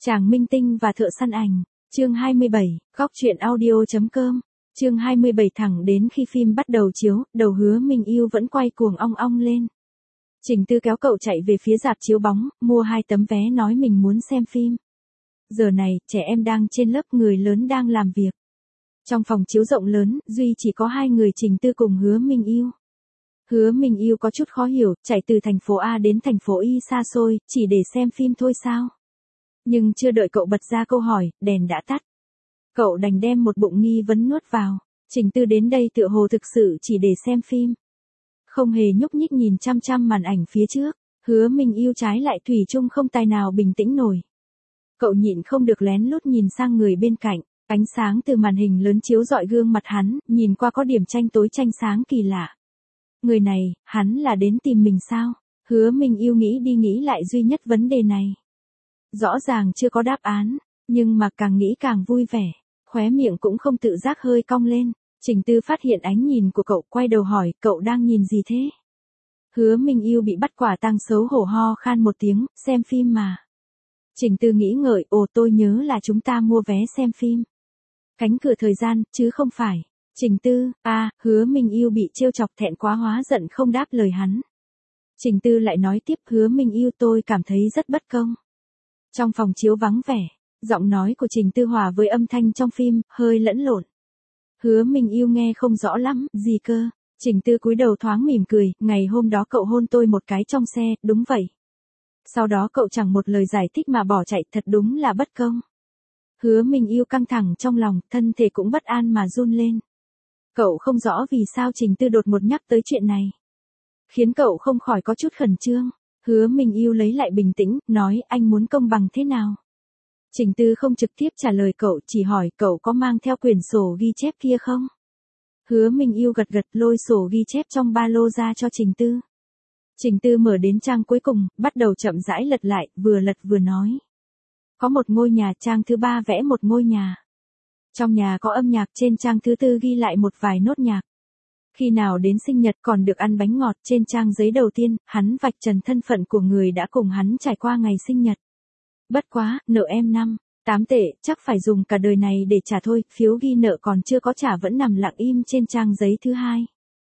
Chàng minh tinh và thợ săn ảnh. Chương 27, góc truyện audio.com. Chương 27 thẳng đến khi phim bắt đầu chiếu, đầu Hứa Minh Yêu vẫn quay cuồng ong ong lên. Trình Tư kéo cậu chạy về phía rạp chiếu bóng, mua 2 tấm vé nói mình muốn xem phim. Giờ này, trẻ em đang trên lớp, người lớn đang làm việc. Trong phòng chiếu rộng lớn, duy chỉ có 2 người Trình Tư cùng Hứa Minh Yêu. Hứa Minh Yêu có chút khó hiểu, chạy từ thành phố A đến thành phố Y xa xôi, chỉ để xem phim thôi sao? Nhưng chưa đợi cậu bật ra câu hỏi, đèn đã tắt. Cậu đành đem một bụng nghi vấn nuốt vào. Trình Tư đến đây tựa hồ thực sự chỉ để xem phim. Không hề nhúc nhích nhìn chăm chăm màn ảnh phía trước. Hứa Minh Yêu trái lại thủy chung không tài nào bình tĩnh nổi. Cậu nhịn không được lén lút nhìn sang người bên cạnh. Ánh sáng từ màn hình lớn chiếu rọi gương mặt hắn, nhìn qua có điểm tranh tối tranh sáng kỳ lạ. Người này, hắn là đến tìm mình sao? Hứa Minh Yêu nghĩ đi nghĩ lại duy nhất vấn đề này. Rõ ràng chưa có đáp án, nhưng mà càng nghĩ càng vui vẻ, khóe miệng cũng không tự giác hơi cong lên. Trình Tư phát hiện ánh nhìn của cậu, quay đầu hỏi, cậu đang nhìn gì thế? Hứa Minh Yêu bị bắt quả tang xấu hổ ho khan một tiếng, xem phim mà. Trình Tư nghĩ ngợi, ồ tôi nhớ là chúng ta mua vé xem phim. Cánh cửa thời gian, chứ không phải. Trình Tư, Hứa Minh Yêu bị trêu chọc thẹn quá hóa giận không đáp lời hắn. Trình Tư lại nói tiếp, Hứa Minh Yêu tôi cảm thấy rất bất công. Trong phòng chiếu vắng vẻ, giọng nói của Trình Tư hòa với âm thanh trong phim, hơi lẫn lộn. Hứa Minh Yêu nghe không rõ lắm, gì cơ? Trình Tư cúi đầu thoáng mỉm cười, ngày hôm đó cậu hôn tôi một cái trong xe, đúng vậy. Sau đó cậu chẳng một lời giải thích mà bỏ chạy, thật đúng là bất công. Hứa Minh Yêu căng thẳng trong lòng, thân thể cũng bất an mà run lên. Cậu không rõ vì sao Trình Tư đột ngột nhắc tới chuyện này. Khiến cậu không khỏi có chút khẩn trương. Hứa Minh Yêu lấy lại bình tĩnh, nói anh muốn công bằng thế nào? Trình Tư không trực tiếp trả lời cậu, chỉ hỏi cậu có mang theo quyển sổ ghi chép kia không? Hứa Minh Yêu gật gật lôi sổ ghi chép trong ba lô ra cho Trình Tư. Trình Tư mở đến trang cuối cùng, bắt đầu chậm rãi lật lại, vừa lật vừa nói. Có một ngôi nhà, trang thứ 3 vẽ một ngôi nhà. Trong nhà có âm nhạc, trên trang thứ 4 ghi lại một vài nốt nhạc. Khi nào đến sinh nhật còn được ăn bánh ngọt, trên trang giấy đầu tiên, hắn vạch trần thân phận của người đã cùng hắn trải qua ngày sinh nhật. Bất quá, nợ em 8 tệ, chắc phải dùng cả đời này để trả thôi, phiếu ghi nợ còn chưa có trả vẫn nằm lặng im trên trang giấy thứ 2.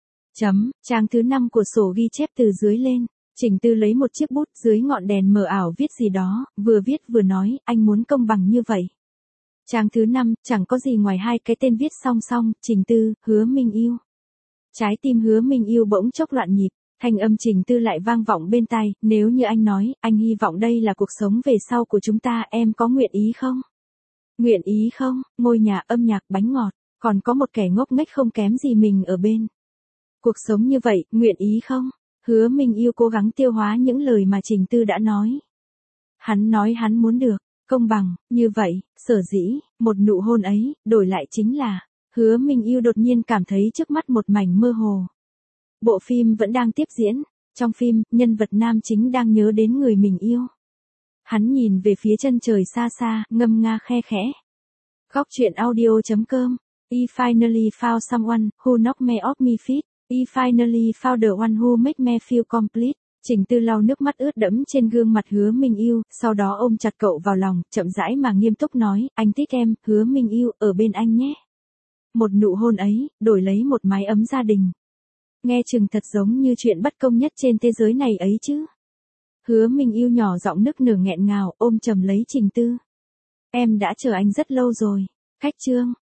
Trang thứ 5 của sổ ghi chép từ dưới lên, Trình Tư lấy một chiếc bút dưới ngọn đèn mờ ảo viết gì đó, vừa viết vừa nói, anh muốn công bằng như vậy. Trang thứ 5, chẳng có gì ngoài 2 cái tên viết song song, Trình Tư, Hứa Minh Yêu. Trái tim Hứa Minh Yêu bỗng chốc loạn nhịp, thanh âm Trình Tư lại vang vọng bên tai, nếu như anh nói, anh hy vọng đây là cuộc sống về sau của chúng ta, em có nguyện ý không? Nguyện ý không? Ngôi nhà, âm nhạc, bánh ngọt, còn có một kẻ ngốc nghếch không kém gì mình ở bên. Cuộc sống như vậy, nguyện ý không? Hứa Minh Yêu cố gắng tiêu hóa những lời mà Trình Tư đã nói. Hắn nói hắn muốn được công bằng, như vậy, sở dĩ, một nụ hôn ấy, đổi lại chính là, Hứa Minh Yêu đột nhiên cảm thấy trước mắt một mảnh mơ hồ. Bộ phim vẫn đang tiếp diễn, trong phim, nhân vật nam chính đang nhớ đến người mình yêu. Hắn nhìn về phía chân trời xa xa, ngâm nga khe khẽ. Góc truyện audio.com, I finally found someone, who knocked me off my feet, I finally found the one who made me feel complete. Trình Tư lau nước mắt ướt đẫm trên gương mặt Hứa Minh Yêu, sau đó ôm chặt cậu vào lòng, chậm rãi mà nghiêm túc nói, anh thích em, Hứa Minh Yêu, ở bên anh nhé. Một nụ hôn ấy, đổi lấy một mái ấm gia đình. Nghe chừng thật giống như chuyện bất công nhất trên thế giới này ấy chứ. Hứa Minh Yêu nhỏ giọng nức nở nghẹn ngào, ôm chầm lấy Trình Tư. Em đã chờ anh rất lâu rồi. Khách chương.